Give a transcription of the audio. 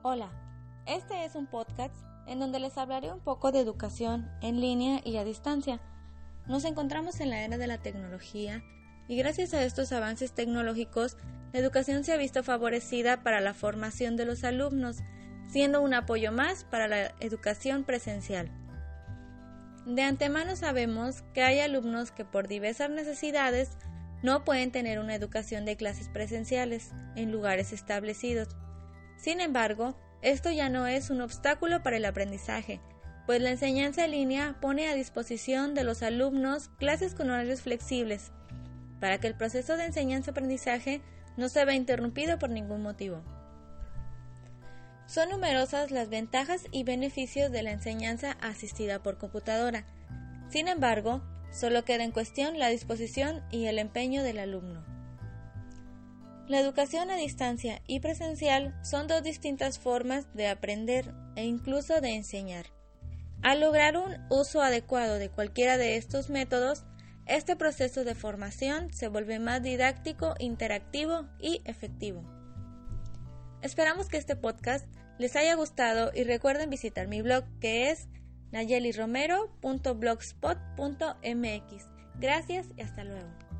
Hola, este es un podcast en donde les hablaré un poco de educación en línea y a distancia. Nos encontramos en la era de la tecnología y gracias a estos avances tecnológicos, la educación se ha visto favorecida para la formación de los alumnos, siendo un apoyo más para la educación presencial. De antemano sabemos que hay alumnos que por diversas necesidades no pueden tener una educación de clases presenciales en lugares establecidos. Sin embargo, esto ya no es un obstáculo para el aprendizaje, pues la enseñanza en línea pone a disposición de los alumnos clases con horarios flexibles, para que el proceso de enseñanza-aprendizaje no se vea interrumpido por ningún motivo. Son numerosas las ventajas y beneficios de la enseñanza asistida por computadora. Sin embargo, solo queda en cuestión la disposición y el empeño del alumno. La educación a distancia y presencial son dos distintas formas de aprender e incluso de enseñar. Al lograr un uso adecuado de cualquiera de estos métodos, este proceso de formación se vuelve más didáctico, interactivo y efectivo. Esperamos que este podcast les haya gustado y recuerden visitar mi blog que es nayeliromero.blogspot.mx. Gracias y hasta luego.